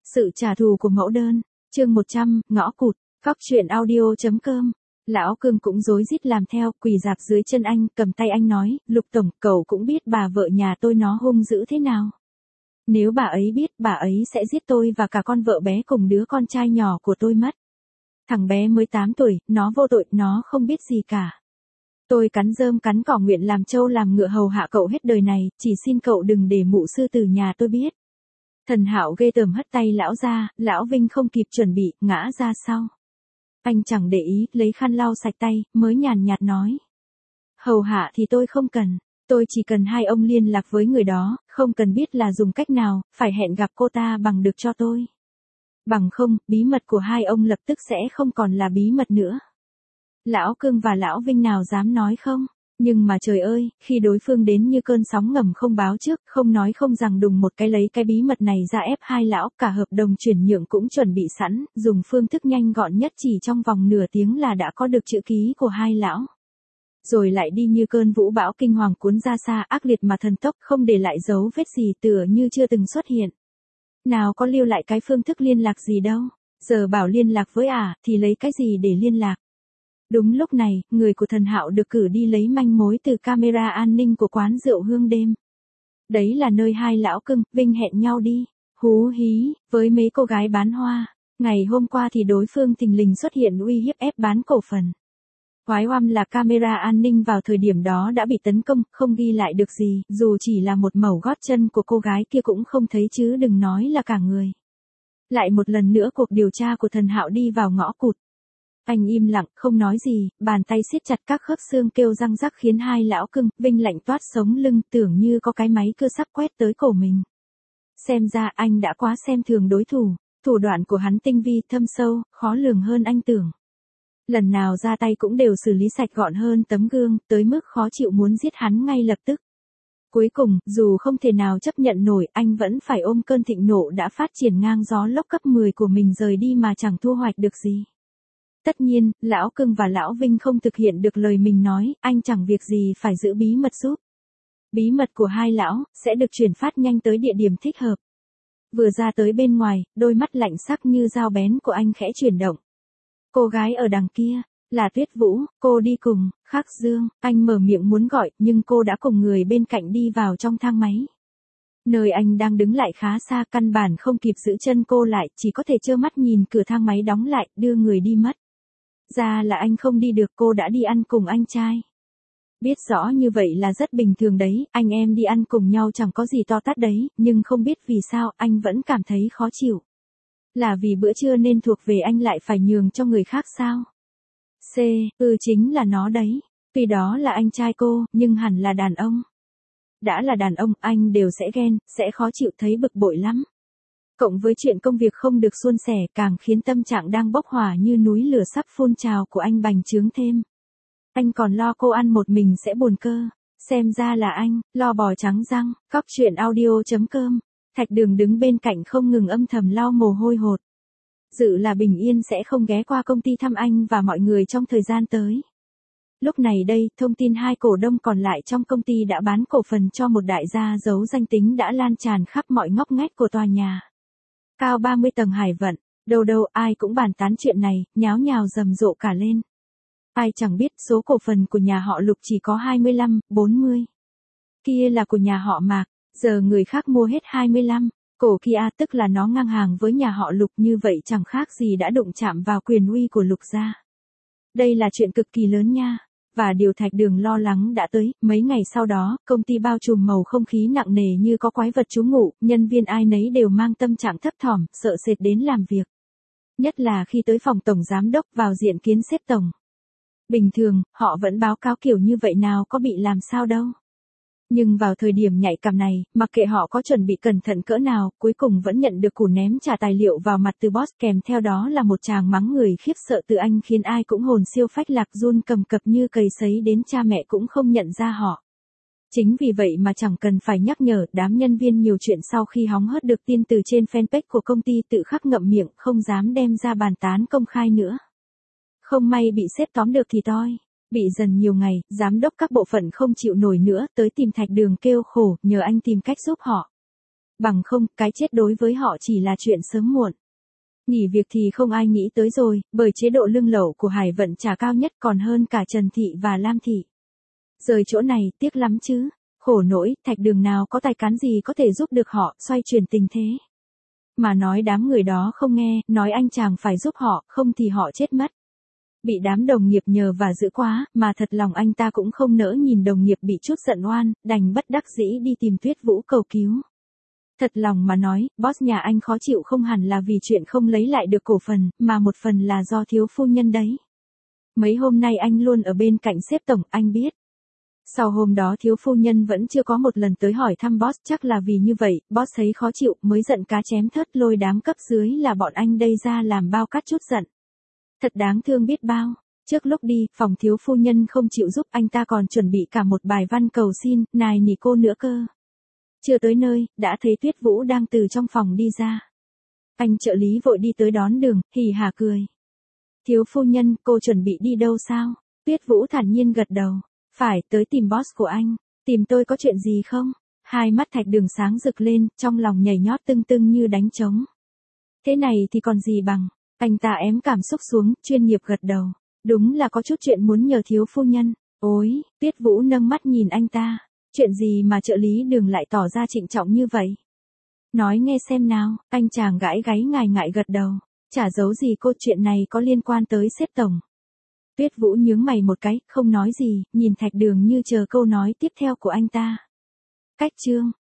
Sự trả thù của mẫu đơn, chương 100, ngõ cụt, cóc truyện audio.com. Lão Cương cũng rối rít làm theo, quỳ rạp dưới chân anh, cầm tay anh nói, Lục Tổng, cậu cũng biết bà vợ nhà tôi nó hung dữ thế nào. Nếu bà ấy biết, bà ấy sẽ giết tôi và cả con vợ bé cùng đứa con trai nhỏ của tôi mất. Thằng bé mới 8 tuổi, nó vô tội, nó không biết gì cả. Tôi cắn rơm cắn cỏ nguyện làm trâu làm ngựa hầu hạ cậu hết đời này, chỉ xin cậu đừng để mụ sư tử nhà tôi biết. Thần Hạo ghê tởm hất tay lão ra, lão Vinh không kịp chuẩn bị, ngã ra sau. Anh chẳng để ý, lấy khăn lau sạch tay, mới nhàn nhạt nói. Hầu hạ thì tôi không cần, tôi chỉ cần hai ông liên lạc với người đó, không cần biết là dùng cách nào, phải hẹn gặp cô ta bằng được cho tôi. Bằng không, bí mật của hai ông lập tức sẽ không còn là bí mật nữa. Lão Cương và lão Vinh nào dám nói không? Nhưng mà trời ơi, khi đối phương đến như cơn sóng ngầm không báo trước, không nói không rằng đùng một cái lấy cái bí mật này ra ép hai lão, cả hợp đồng chuyển nhượng cũng chuẩn bị sẵn, dùng phương thức nhanh gọn nhất chỉ trong vòng nửa tiếng là đã có được chữ ký của hai lão. Rồi lại đi như cơn vũ bão kinh hoàng cuốn ra xa, ác liệt mà thần tốc, không để lại dấu vết gì, tựa như chưa từng xuất hiện. Nào có lưu lại cái phương thức liên lạc gì đâu, giờ bảo liên lạc với thì lấy cái gì để liên lạc. Đúng lúc này, người của Thần Hạo được cử đi lấy manh mối từ camera an ninh của quán rượu Hương Đêm. Đấy là nơi hai lão Cương, Vinh hẹn nhau đi. Hú hí, với mấy cô gái bán hoa. Ngày hôm qua thì đối phương thình lình xuất hiện uy hiếp ép bán cổ phần. Quái oăm là camera an ninh vào thời điểm đó đã bị tấn công, không ghi lại được gì, dù chỉ là một mẩu gót chân của cô gái kia cũng không thấy chứ đừng nói là cả người. Lại một lần nữa cuộc điều tra của Thần Hạo đi vào ngõ cụt. Anh im lặng, không nói gì, bàn tay siết chặt các khớp xương kêu răng rắc khiến hai lão Cương, Vinh lạnh toát sống lưng, tưởng như có cái máy cưa sắp quét tới cổ mình. Xem ra anh đã quá xem thường đối thủ, thủ đoạn của hắn tinh vi, thâm sâu, khó lường hơn anh tưởng. Lần nào ra tay cũng đều xử lý sạch gọn hơn tấm gương, tới mức khó chịu muốn giết hắn ngay lập tức. Cuối cùng, dù không thể nào chấp nhận nổi, anh vẫn phải ôm cơn thịnh nộ đã phát triển ngang gió lốc cấp 10 của mình rời đi mà chẳng thu hoạch được gì. Tất nhiên, lão Cương và lão Vinh không thực hiện được lời mình nói, anh chẳng việc gì phải giữ bí mật giúp. Bí mật của hai lão, sẽ được truyền phát nhanh tới địa điểm thích hợp. Vừa ra tới bên ngoài, đôi mắt lạnh sắc như dao bén của anh khẽ chuyển động. Cô gái ở đằng kia, là Tuyết Vũ, cô đi cùng, Khắc Dương, anh mở miệng muốn gọi, nhưng cô đã cùng người bên cạnh đi vào trong thang máy. Nơi anh đang đứng lại khá xa, căn bản không kịp giữ chân cô lại, chỉ có thể trơ mắt nhìn cửa thang máy đóng lại, đưa người đi mất. Ra là anh không đi được, cô đã đi ăn cùng anh trai. Biết rõ như vậy là rất bình thường đấy, anh em đi ăn cùng nhau chẳng có gì to tát đấy, nhưng không biết vì sao anh vẫn cảm thấy khó chịu. Là vì bữa trưa nên thuộc về anh lại phải nhường cho người khác sao? Chính là nó đấy. Tuy đó là anh trai cô, nhưng hẳn là đàn ông. Đã là đàn ông, anh đều sẽ ghen, sẽ khó chịu, thấy bực bội lắm. Cộng với chuyện công việc không được suôn sẻ càng khiến tâm trạng đang bốc hỏa như núi lửa sắp phun trào của anh bành trướng thêm. Anh còn lo cô ăn một mình sẽ buồn cơ. Xem ra là anh, lo bò trắng răng, cóc truyện audio.com. Thạch Đường đứng bên cạnh không ngừng âm thầm lau mồ hôi hột. Dự là bình yên sẽ không ghé qua công ty thăm anh và mọi người trong thời gian tới. Lúc này đây, thông tin hai cổ đông còn lại trong công ty đã bán cổ phần cho một đại gia giấu danh tính đã lan tràn khắp mọi ngóc ngách của tòa nhà. Cao 30 tầng Hải Vận, đâu đâu ai cũng bàn tán chuyện này, nháo nhào rầm rộ cả lên. Ai chẳng biết số cổ phần của nhà họ Lục chỉ có 25, 40. Kia là của nhà họ Mạc, giờ người khác mua hết 25. Cổ kia tức là nó ngang hàng với nhà họ Lục, như vậy chẳng khác gì đã đụng chạm vào quyền uy của Lục gia. Đây là chuyện cực kỳ lớn nha. Và điều Thạch Đường lo lắng đã tới, mấy ngày sau đó, công ty bao trùm màu không khí nặng nề như có quái vật trú ngụ, nhân viên ai nấy đều mang tâm trạng thấp thỏm, sợ sệt đến làm việc. Nhất là khi tới phòng tổng giám đốc vào diện kiến sếp tổng. Bình thường, họ vẫn báo cáo kiểu như vậy nào có bị làm sao đâu. Nhưng vào thời điểm nhạy cảm này, mặc kệ họ có chuẩn bị cẩn thận cỡ nào, cuối cùng vẫn nhận được cú ném trả tài liệu vào mặt từ boss, kèm theo đó là một tràng mắng người khiếp sợ từ anh khiến ai cũng hồn siêu phách lạc run cầm cập như cầy sấy, đến cha mẹ cũng không nhận ra họ. Chính vì vậy mà chẳng cần phải nhắc nhở, đám nhân viên nhiều chuyện sau khi hóng hớt được tin từ trên fanpage của công ty tự khắc ngậm miệng, không dám đem ra bàn tán công khai nữa. Không may bị sếp tóm được thì toi. Bị dần nhiều ngày, giám đốc các bộ phận không chịu nổi nữa, tới tìm Thạch Đường kêu khổ, nhờ anh tìm cách giúp họ. Bằng không, cái chết đối với họ chỉ là chuyện sớm muộn. Nghỉ việc thì không ai nghĩ tới rồi, bởi chế độ lương lậu của Hải Vận trả cao nhất còn hơn cả Trần Thị và Lam Thị. Rời chỗ này, tiếc lắm chứ. Khổ nỗi, Thạch Đường nào có tài cán gì có thể giúp được họ, xoay chuyển tình thế. Mà nói đám người đó không nghe, nói anh chàng phải giúp họ, không thì họ chết mất. Bị đám đồng nghiệp nhờ và giữ quá, mà thật lòng anh ta cũng không nỡ nhìn đồng nghiệp bị chút giận oan, đành bất đắc dĩ đi tìm Tuyết Vũ cầu cứu. Thật lòng mà nói, boss nhà anh khó chịu không hẳn là vì chuyện không lấy lại được cổ phần, mà một phần là do thiếu phu nhân đấy. Mấy hôm nay anh luôn ở bên cạnh sếp tổng, anh biết. Sau hôm đó thiếu phu nhân vẫn chưa có một lần tới hỏi thăm boss, chắc là vì như vậy, boss thấy khó chịu, mới giận cá chém thớt lôi đám cấp dưới là bọn anh đây ra làm bao cắt chút giận. Thật đáng thương biết bao. Trước lúc đi, phòng thiếu phu nhân không chịu giúp, anh ta còn chuẩn bị cả một bài văn cầu xin, nài nỉ cô nữa cơ. Chưa tới nơi, đã thấy Tuyết Vũ đang từ trong phòng đi ra. Anh trợ lý vội đi tới đón đường, hì hả cười. Thiếu phu nhân, cô chuẩn bị đi đâu sao? Tuyết Vũ thản nhiên gật đầu. Phải, tới tìm boss của anh. Tìm tôi có chuyện gì không? Hai mắt Thạch Đường sáng rực lên, trong lòng nhảy nhót tưng tưng như đánh trống. Thế này thì còn gì bằng. Anh ta ém cảm xúc xuống, chuyên nghiệp gật đầu. Đúng là có chút chuyện muốn nhờ thiếu phu nhân. Ôi, Tuyết Vũ nâng mắt nhìn anh ta. Chuyện gì mà trợ lý Đường lại tỏ ra trịnh trọng như vậy? Nói nghe xem nào, anh chàng gãi gáy ngại ngại gật đầu. Chả giấu gì cô, chuyện này có liên quan tới sếp tổng. Tuyết Vũ nhướng mày một cái, không nói gì, nhìn Thạch Đường như chờ câu nói tiếp theo của anh ta. Cách chương